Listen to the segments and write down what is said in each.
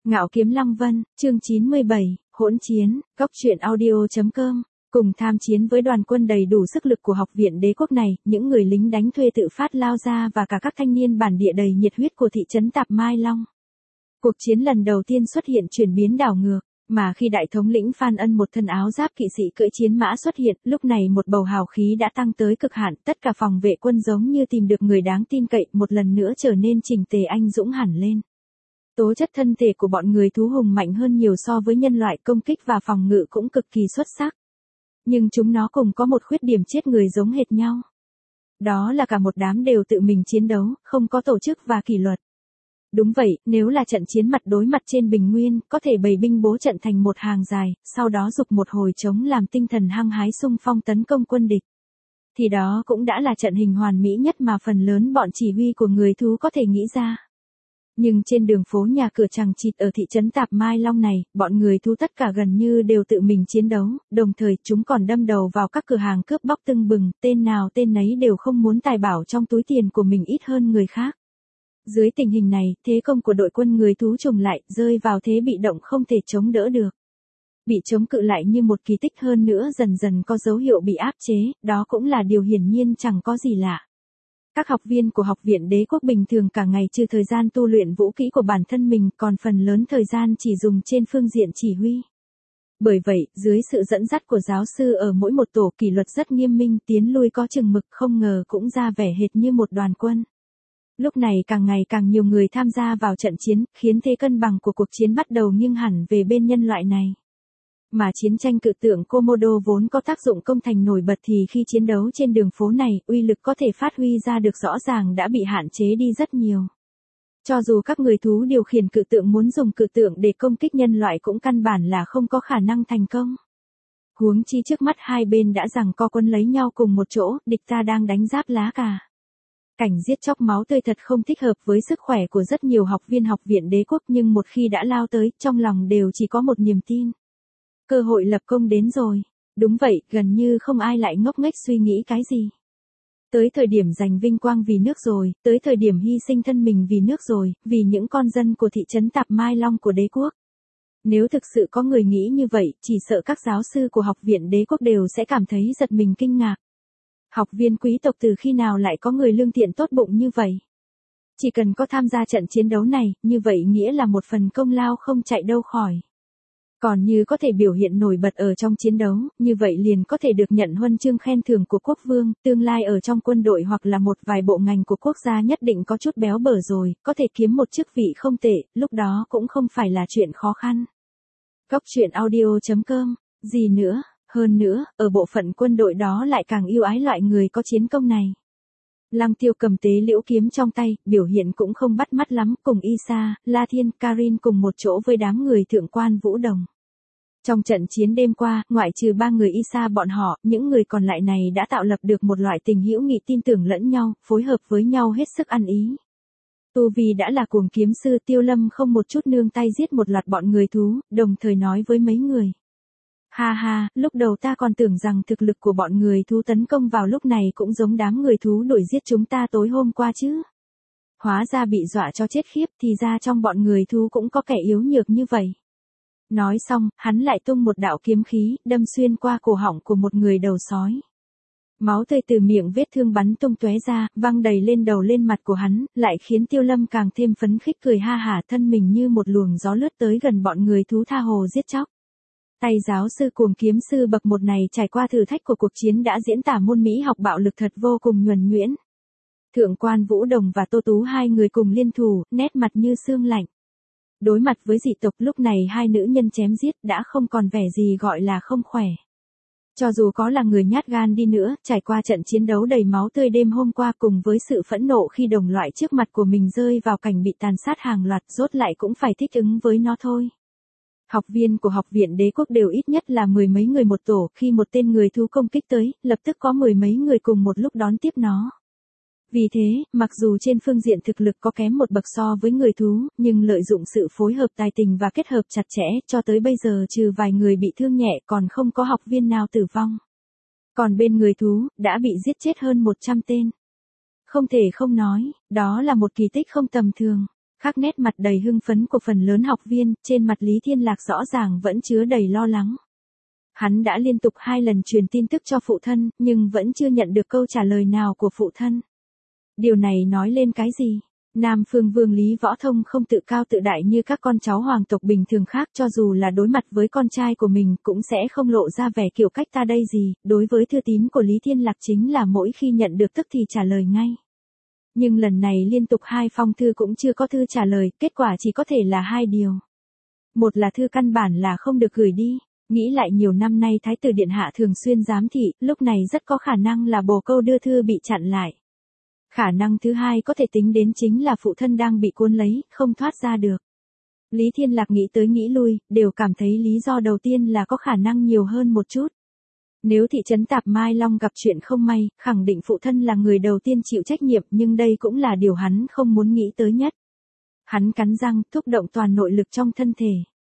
Ngạo Kiếm Lăng Vân, chương 97, hỗn chiến, góc truyện audio.com. Cùng tham chiến với đoàn quân đầy đủ sức lực của học viện đế quốc này, những người lính đánh thuê tự phát lao ra và cả các thanh niên bản địa đầy nhiệt huyết của thị trấn Tạp Mai Long. Cuộc chiến lần đầu tiên xuất hiện chuyển biến đảo ngược, mà khi đại thống lĩnh Phan Ân một thân áo giáp kỵ sĩ cưỡi chiến mã xuất hiện, lúc này một bầu hào khí đã tăng tới cực hạn, tất cả phòng vệ quân giống như tìm được người đáng tin cậy, một lần nữa trở nên chỉnh tề anh dũng hẳn lên. Tố chất thân thể của bọn người thú hùng mạnh hơn nhiều so với nhân loại, công kích và phòng ngự cũng cực kỳ xuất sắc. Nhưng chúng nó cùng có một khuyết điểm chết người giống hệt nhau. Đó là cả một đám đều tự mình chiến đấu, không có tổ chức và kỷ luật. Đúng vậy, nếu là trận chiến mặt đối mặt trên bình nguyên, có thể bày binh bố trận thành một hàng dài, sau đó giục một hồi trống làm tinh thần hăng hái xung phong tấn công quân địch. Thì đó cũng đã là trận hình hoàn mỹ nhất mà phần lớn bọn chỉ huy của người thú có thể nghĩ ra. Nhưng trên đường phố nhà cửa chằng chịt ở thị trấn Tạp Mai Long này, bọn người thú tất cả gần như đều tự mình chiến đấu, đồng thời chúng còn đâm đầu vào các cửa hàng cướp bóc tưng bừng, tên nào tên nấy đều không muốn tài bảo trong túi tiền của mình ít hơn người khác. Dưới tình hình này, thế công của đội quân người thú trùng lại, rơi vào thế bị động không thể chống đỡ được. Bị chống cự lại như một kỳ tích, hơn nữa dần dần có dấu hiệu bị áp chế, đó cũng là điều hiển nhiên chẳng có gì lạ. Các học viên của học viện đế quốc bình thường cả ngày trừ thời gian tu luyện vũ kỹ của bản thân mình, còn phần lớn thời gian chỉ dùng trên phương diện chỉ huy. Bởi vậy, dưới sự dẫn dắt của giáo sư ở mỗi một tổ, kỷ luật rất nghiêm minh, tiến lui có chừng mực, không ngờ cũng ra vẻ hệt như một đoàn quân. Lúc này càng ngày càng nhiều người tham gia vào trận chiến, khiến thế cân bằng của cuộc chiến bắt đầu nghiêng hẳn về bên nhân loại này. Mà chiến tranh cự tượng Komodo vốn có tác dụng công thành nổi bật thì khi chiến đấu trên đường phố này, uy lực có thể phát huy ra được rõ ràng đã bị hạn chế đi rất nhiều. Cho dù các người thú điều khiển cự tượng muốn dùng cự tượng để công kích nhân loại cũng căn bản là không có khả năng thành công. Huống chi trước mắt hai bên đã giằng co quấn lấy nhau cùng một chỗ, địch ta đang đánh giáp lá cà. Cảnh giết chóc máu tươi thật không thích hợp với sức khỏe của rất nhiều học viên học viện đế quốc, nhưng một khi đã lao tới, trong lòng đều chỉ có một niềm tin. Cơ hội lập công đến rồi. Đúng vậy, gần như không ai lại ngốc nghếch suy nghĩ cái gì. Tới thời điểm giành vinh quang vì nước rồi, tới thời điểm hy sinh thân mình vì nước rồi, vì những con dân của thị trấn Tạp Mai Long của đế quốc. Nếu thực sự có người nghĩ như vậy, chỉ sợ các giáo sư của học viện đế quốc đều sẽ cảm thấy giật mình kinh ngạc. Học viên quý tộc từ khi nào lại có người lương thiện tốt bụng như vậy? Chỉ cần có tham gia trận chiến đấu này, như vậy nghĩa là một phần công lao không chạy đâu khỏi. Còn như có thể biểu hiện nổi bật ở trong chiến đấu, như vậy liền có thể được nhận huân chương khen thưởng của quốc vương, tương lai ở trong quân đội hoặc là một vài bộ ngành của quốc gia nhất định có chút béo bở rồi, có thể kiếm một chức vị không tệ, lúc đó cũng không phải là chuyện khó khăn. Góc truyện audio.com, gì nữa, hơn nữa, ở bộ phận quân đội đó lại càng yêu ái loại người có chiến công này. Lăng Tiêu cầm tế liễu kiếm trong tay, biểu hiện cũng không bắt mắt lắm, cùng Isa, La Thiên, Karin cùng một chỗ với đám người thượng quan Vũ Đồng. Trong trận chiến đêm qua, ngoại trừ 3 người Isa bọn họ, những người còn lại này đã tạo lập được một loại tình hữu nghị tin tưởng lẫn nhau, phối hợp với nhau hết sức ăn ý. Tu Vi đã là cuồng kiếm sư, Tiêu Lâm không một chút nương tay giết một loạt bọn người thú, đồng thời nói với mấy người. Ha ha, lúc đầu ta còn tưởng rằng thực lực của bọn người thú tấn công vào lúc này cũng giống đám người thú đuổi giết chúng ta tối hôm qua chứ. Hóa ra bị dọa cho chết khiếp, thì ra trong bọn người thú cũng có kẻ yếu nhược như vậy. Nói xong, hắn lại tung một đạo kiếm khí, đâm xuyên qua cổ họng của một người đầu sói. Máu tươi từ miệng vết thương bắn tung tóe ra, văng đầy lên đầu lên mặt của hắn, lại khiến Tiêu Lâm càng thêm phấn khích cười ha hả, thân mình như một luồng gió lướt tới gần bọn người thú tha hồ giết chóc. Tay giáo sư cuồng kiếm sư bậc một này trải qua thử thách của cuộc chiến đã diễn tả môn mỹ học bạo lực thật vô cùng nhuần nhuyễn. Thượng quan Vũ Đồng và Tô Tú hai người cùng liên thủ, nét mặt như xương lạnh. Đối mặt với dị tộc lúc này hai nữ nhân chém giết đã không còn vẻ gì gọi là không khỏe. Cho dù có là người nhát gan đi nữa, trải qua trận chiến đấu đầy máu tươi đêm hôm qua cùng với sự phẫn nộ khi đồng loại trước mặt của mình rơi vào cảnh bị tàn sát hàng loạt, rốt lại cũng phải thích ứng với nó thôi. Học viên của học viện đế quốc đều ít nhất là 10 mấy người một tổ, khi một tên người thú công kích tới, lập tức có 10 mấy người cùng một lúc đón tiếp nó. Vì thế, mặc dù trên phương diện thực lực có kém một bậc so với người thú, nhưng lợi dụng sự phối hợp tài tình và kết hợp chặt chẽ, cho tới bây giờ trừ vài người bị thương nhẹ còn không có học viên nào tử vong. Còn bên người thú, đã bị giết chết hơn 100 tên. Không thể không nói, đó là một kỳ tích không tầm thường. Khắc nét mặt đầy hưng phấn của phần lớn học viên, trên mặt Lý Thiên Lạc rõ ràng vẫn chứa đầy lo lắng. Hắn đã liên tục 2 lần truyền tin tức cho phụ thân, nhưng vẫn chưa nhận được câu trả lời nào của phụ thân. Điều này nói lên cái gì? Nam Phương Vương Lý Võ Thông không tự cao tự đại như các con cháu hoàng tộc bình thường khác, cho dù là đối mặt với con trai của mình cũng sẽ không lộ ra vẻ kiểu cách ta đây gì, đối với thư tín của Lý Thiên Lạc chính là mỗi khi nhận được tức thì trả lời ngay. Nhưng lần này liên tục 2 phong thư cũng chưa có thư trả lời, kết quả chỉ có thể là 2 điều. Một là thư căn bản là không được gửi đi. Nghĩ lại nhiều năm nay Thái tử Điện Hạ thường xuyên giám thị, lúc này rất có khả năng là bồ câu đưa thư bị chặn lại. Khả năng thứ hai có thể tính đến chính là phụ thân đang bị cuốn lấy, không thoát ra được. Lý Thiên Lạc nghĩ tới nghĩ lui, đều cảm thấy lý do đầu tiên là có khả năng nhiều hơn một chút. Nếu thị trấn Tạp Mai Long gặp chuyện không may, khẳng định phụ thân là người đầu tiên chịu trách nhiệm, nhưng đây cũng là điều hắn không muốn nghĩ tới nhất. Hắn cắn răng, thúc động toàn nội lực trong thân thể.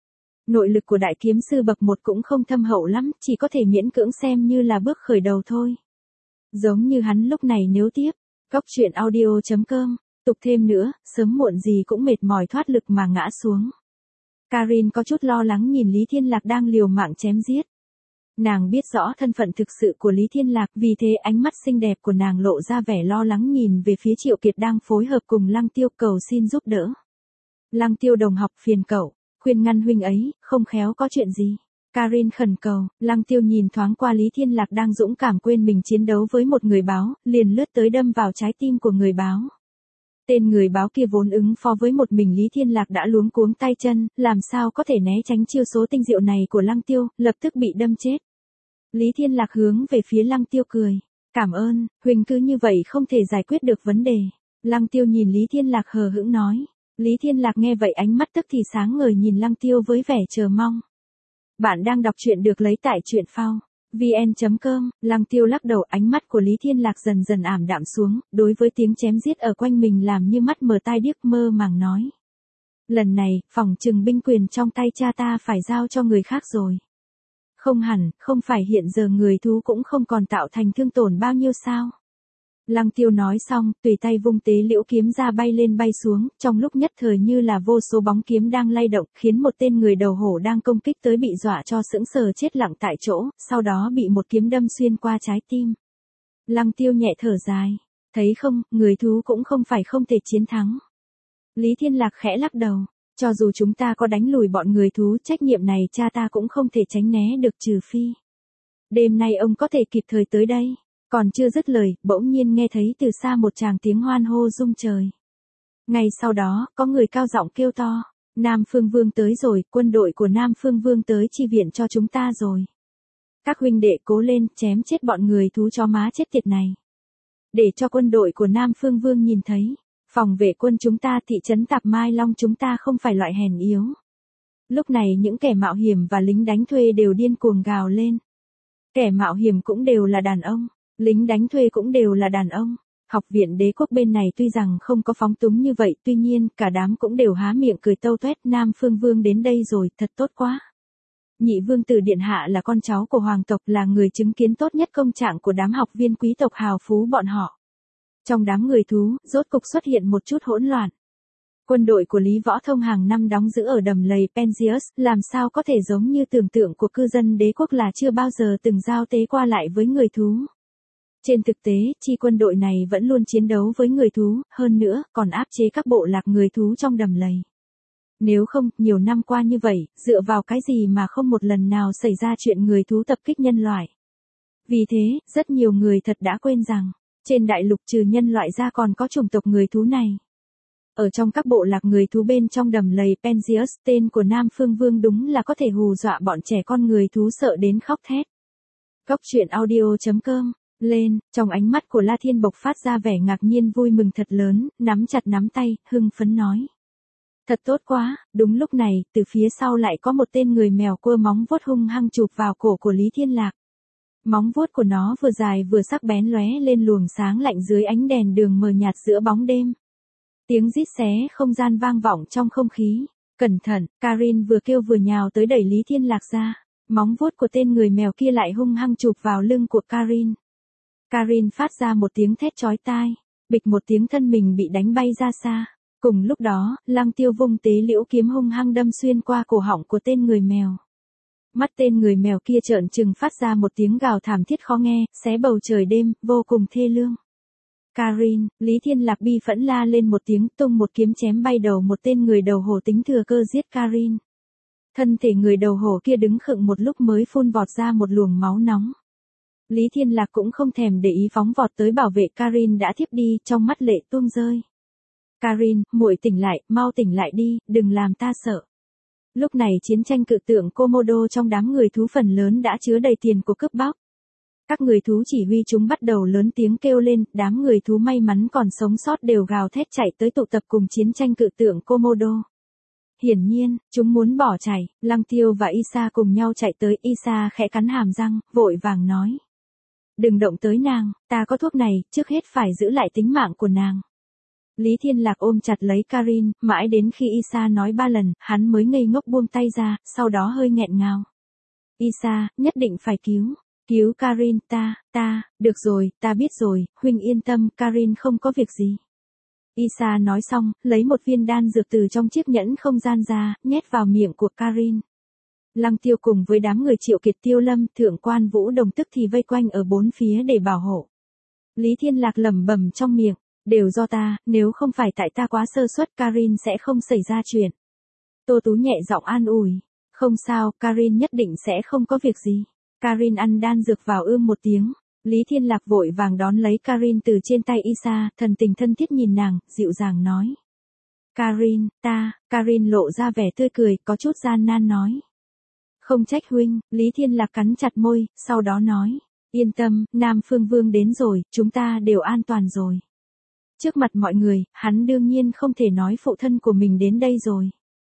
Nội lực của đại kiếm sư bậc 1 cũng không thâm hậu lắm, chỉ có thể miễn cưỡng xem như là bước khởi đầu thôi. Giống như hắn lúc này nếu tiếp, Cóc Truyện Audio.com, tục thêm nữa, sớm muộn gì cũng mệt mỏi thoát lực mà ngã xuống. Karin có chút lo lắng nhìn Lý Thiên Lạc đang liều mạng chém giết. Nàng biết rõ thân phận thực sự của Lý Thiên Lạc, vì thế ánh mắt xinh đẹp của nàng lộ ra vẻ lo lắng nhìn về phía Triệu Kiệt đang phối hợp cùng Lăng Tiêu cầu xin giúp đỡ. Lăng Tiêu đồng học phiền cậu, khuyên ngăn huynh ấy, không khéo có chuyện gì. Karin khẩn cầu, Lăng Tiêu nhìn thoáng qua Lý Thiên Lạc đang dũng cảm quên mình chiến đấu với một người báo, liền lướt tới đâm vào trái tim của người báo. Tên người báo kia vốn ứng phó với một mình Lý Thiên Lạc đã luống cuống tay chân, làm sao có thể né tránh chiêu số tinh diệu này của Lăng Tiêu, lập tức bị đâm chết. Lý Thiên Lạc hướng về phía Lăng Tiêu cười. Cảm ơn, huynh cứ như vậy không thể giải quyết được vấn đề. Lăng Tiêu nhìn Lý Thiên Lạc hờ hững nói. Lý Thiên Lạc nghe vậy ánh mắt tức thì sáng ngời nhìn Lăng Tiêu với vẻ chờ mong. Bạn đang đọc truyện được lấy tại truyện phao vn.com. Lăng Tiêu lắc đầu, ánh mắt của Lý Thiên Lạc dần dần ảm đạm xuống, đối với tiếng chém giết ở quanh mình làm như mắt mờ tai điếc, mơ màng nói. Lần này, phỏng chừng binh quyền trong tay cha ta phải giao cho người khác rồi. Không hẳn, không phải hiện giờ người thú cũng không còn tạo thành thương tổn bao nhiêu sao. Lăng Tiêu nói xong, tùy tay vung tế liễu kiếm ra bay lên bay xuống, trong lúc nhất thời như là vô số bóng kiếm đang lay động, khiến một tên người đầu hổ đang công kích tới bị dọa cho sững sờ chết lặng tại chỗ, sau đó bị một kiếm đâm xuyên qua trái tim. Lăng Tiêu nhẹ thở dài, thấy không, người thú cũng không phải không thể chiến thắng. Lý Thiên Lạc khẽ lắc đầu, cho dù chúng ta có đánh lùi bọn người thú, trách nhiệm này cha ta cũng không thể tránh né được, trừ phi đêm nay ông có thể kịp thời tới đây. Còn chưa dứt lời, bỗng nhiên nghe thấy từ xa một tràng tiếng hoan hô rung trời. Ngay sau đó, có người cao giọng kêu to, Nam Phương Vương tới rồi, quân đội của Nam Phương Vương tới chi viện cho chúng ta rồi. Các huynh đệ cố lên, chém chết bọn người thú chó má chết tiệt này. Để cho quân đội của Nam Phương Vương nhìn thấy, phòng vệ quân chúng ta thị trấn Tạp Mai Long chúng ta không phải loại hèn yếu. Lúc này những kẻ mạo hiểm và lính đánh thuê đều điên cuồng gào lên. Kẻ mạo hiểm cũng đều là đàn ông. Lính đánh thuê cũng đều là đàn ông. Học viện Đế Quốc bên này tuy rằng không có phóng túng như vậy, tuy nhiên, cả đám cũng đều há miệng cười tâu tuét. Nam Phương Vương đến đây rồi, thật tốt quá. Nhị Vương tử Điện Hạ là con cháu của hoàng tộc, là người chứng kiến tốt nhất công trạng của đám học viên quý tộc hào phú bọn họ. Trong đám người thú, rốt cục xuất hiện một chút hỗn loạn. Quân đội của Lý Võ Thông hàng năm đóng giữ ở đầm lầy Penzius, làm sao có thể giống như tưởng tượng của cư dân Đế Quốc là chưa bao giờ từng giao tế qua lại với người thú. Trên thực tế, chi quân đội này vẫn luôn chiến đấu với người thú, hơn nữa, còn áp chế các bộ lạc người thú trong đầm lầy. Nếu không, nhiều năm qua như vậy, dựa vào cái gì mà không một lần nào xảy ra chuyện người thú tập kích nhân loại. Vì thế, rất nhiều người thật đã quên rằng, trên đại lục trừ nhân loại ra còn có chủng tộc người thú này. Ở trong các bộ lạc người thú bên trong đầm lầy Penzius, tên của Nam Phương Vương đúng là có thể hù dọa bọn trẻ con người thú sợ đến khóc thét. Cóc Truyện Audio.com lên, trong ánh mắt của La Thiên bộc phát ra vẻ ngạc nhiên vui mừng thật lớn, nắm chặt nắm tay, hưng phấn nói. Thật tốt quá, đúng lúc này, từ phía sau lại có một tên người mèo cua móng vuốt hung hăng chụp vào cổ của Lý Thiên Lạc. Móng vuốt của nó vừa dài vừa sắc bén lóe lên luồng sáng lạnh dưới ánh đèn đường mờ nhạt giữa bóng đêm. Tiếng rít xé không gian vang vọng trong không khí. Cẩn thận, Karin vừa kêu vừa nhào tới đẩy Lý Thiên Lạc ra. Móng vuốt của tên người mèo kia lại hung hăng chụp vào lưng của Karin. Karin phát ra một tiếng thét chói tai, bịch một tiếng thân mình bị đánh bay ra xa. Cùng lúc đó, Lăng Tiêu vung tế liễu kiếm hung hăng đâm xuyên qua cổ họng của tên người mèo. Mắt tên người mèo kia trợn trừng phát ra một tiếng gào thảm thiết khó nghe, xé bầu trời đêm, vô cùng thê lương. Karin, Lý Thiên Lạc bi phẫn la lên một tiếng, tung một kiếm chém bay đầu một tên người đầu hổ tính thừa cơ giết Karin. Thân thể người đầu hổ kia đứng khựng một lúc mới phun vọt ra một luồng máu nóng. Lý Thiên Lạc cũng không thèm để ý phóng vọt tới bảo vệ Karin đã thiếp đi, trong mắt lệ tuôn rơi. Karin, muội tỉnh lại, mau tỉnh lại đi, đừng làm ta sợ. Lúc này chiến tranh cự tượng Komodo trong đám người thú phần lớn đã chứa đầy tiền của cướp bóc. Các người thú chỉ huy chúng bắt đầu lớn tiếng kêu lên, đám người thú may mắn còn sống sót đều gào thét chạy tới tụ tập cùng chiến tranh cự tượng Komodo. Hiển nhiên, chúng muốn bỏ chạy, Lăng Tiêu và Isa cùng nhau chạy tới, Isa khẽ cắn hàm răng, vội vàng nói. Đừng động tới nàng, ta có thuốc này, trước hết phải giữ lại tính mạng của nàng. Lý Thiên Lạc ôm chặt lấy Karin, mãi đến khi Isa nói 3 lần, hắn mới ngây ngốc buông tay ra, sau đó hơi nghẹn ngào. Isa, nhất định phải cứu Karin, được rồi, ta biết rồi, huynh yên tâm, Karin không có việc gì. Isa nói xong, lấy một viên đan dược từ trong chiếc nhẫn không gian ra, nhét vào miệng của Karin. Lăng Tiêu cùng với đám người Triệu Kiệt Tiêu Lâm, Thượng quan Vũ Đồng tức thì vây quanh ở bốn phía để bảo hộ. Lý Thiên Lạc lẩm bẩm trong miệng, đều do ta, nếu không phải tại ta quá sơ suất Karin sẽ không xảy ra chuyện. Tô Tú nhẹ giọng an ủi, không sao, Karin nhất định sẽ không có việc gì. Karin ăn đan dược vào một tiếng. Lý Thiên Lạc vội vàng đón lấy Karin từ trên tay Isa, thần tình thân thiết nhìn nàng, dịu dàng nói. Karin, Karin lộ ra vẻ tươi cười, có chút gian nan nói. Không trách huynh, Lý Thiên Lạc cắn chặt môi, sau đó nói. Yên tâm, Nam Phương Vương đến rồi, chúng ta đều an toàn rồi. Trước mặt mọi người, hắn đương nhiên không thể nói phụ thân của mình đến đây rồi.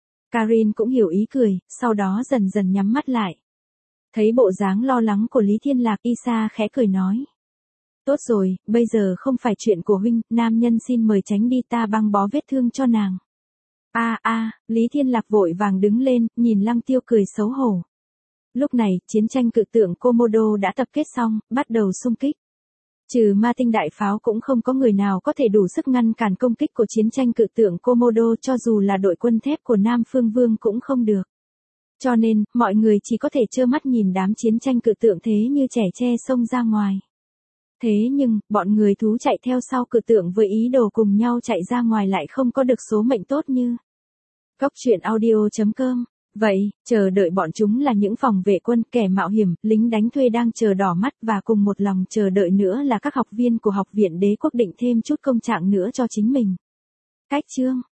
Karin cũng hiểu ý cười, sau đó dần dần nhắm mắt lại. Thấy bộ dáng lo lắng của Lý Thiên Lạc, Isa khẽ cười nói. Tốt rồi, bây giờ không phải chuyện của huynh, nam nhân xin mời tránh đi, ta băng bó vết thương cho nàng. Lý Thiên Lạc vội vàng đứng lên, nhìn Lăng Tiêu cười xấu hổ. Lúc này, chiến tranh cự tượng Komodo đã tập kết xong, bắt đầu xung kích. Trừ ma tinh đại pháo cũng không có người nào có thể đủ sức ngăn cản công kích của chiến tranh cự tượng Komodo, cho dù là đội quân thép của Nam Phương Vương cũng không được. Cho nên, mọi người chỉ có thể trơ mắt nhìn đám chiến tranh cự tượng thế như trẻ tre xông ra ngoài. Thế nhưng, bọn người thú chạy theo sau cự tượng với ý đồ cùng nhau chạy ra ngoài lại không có được số mệnh tốt như. Goctruyện.audio.com. Vậy, chờ đợi bọn chúng là những phòng vệ quân, kẻ mạo hiểm, lính đánh thuê đang chờ đỏ mắt, và cùng một lòng chờ đợi nữa là các học viên của Học viện Đế Quốc định thêm chút công trạng nữa cho chính mình. Cách chương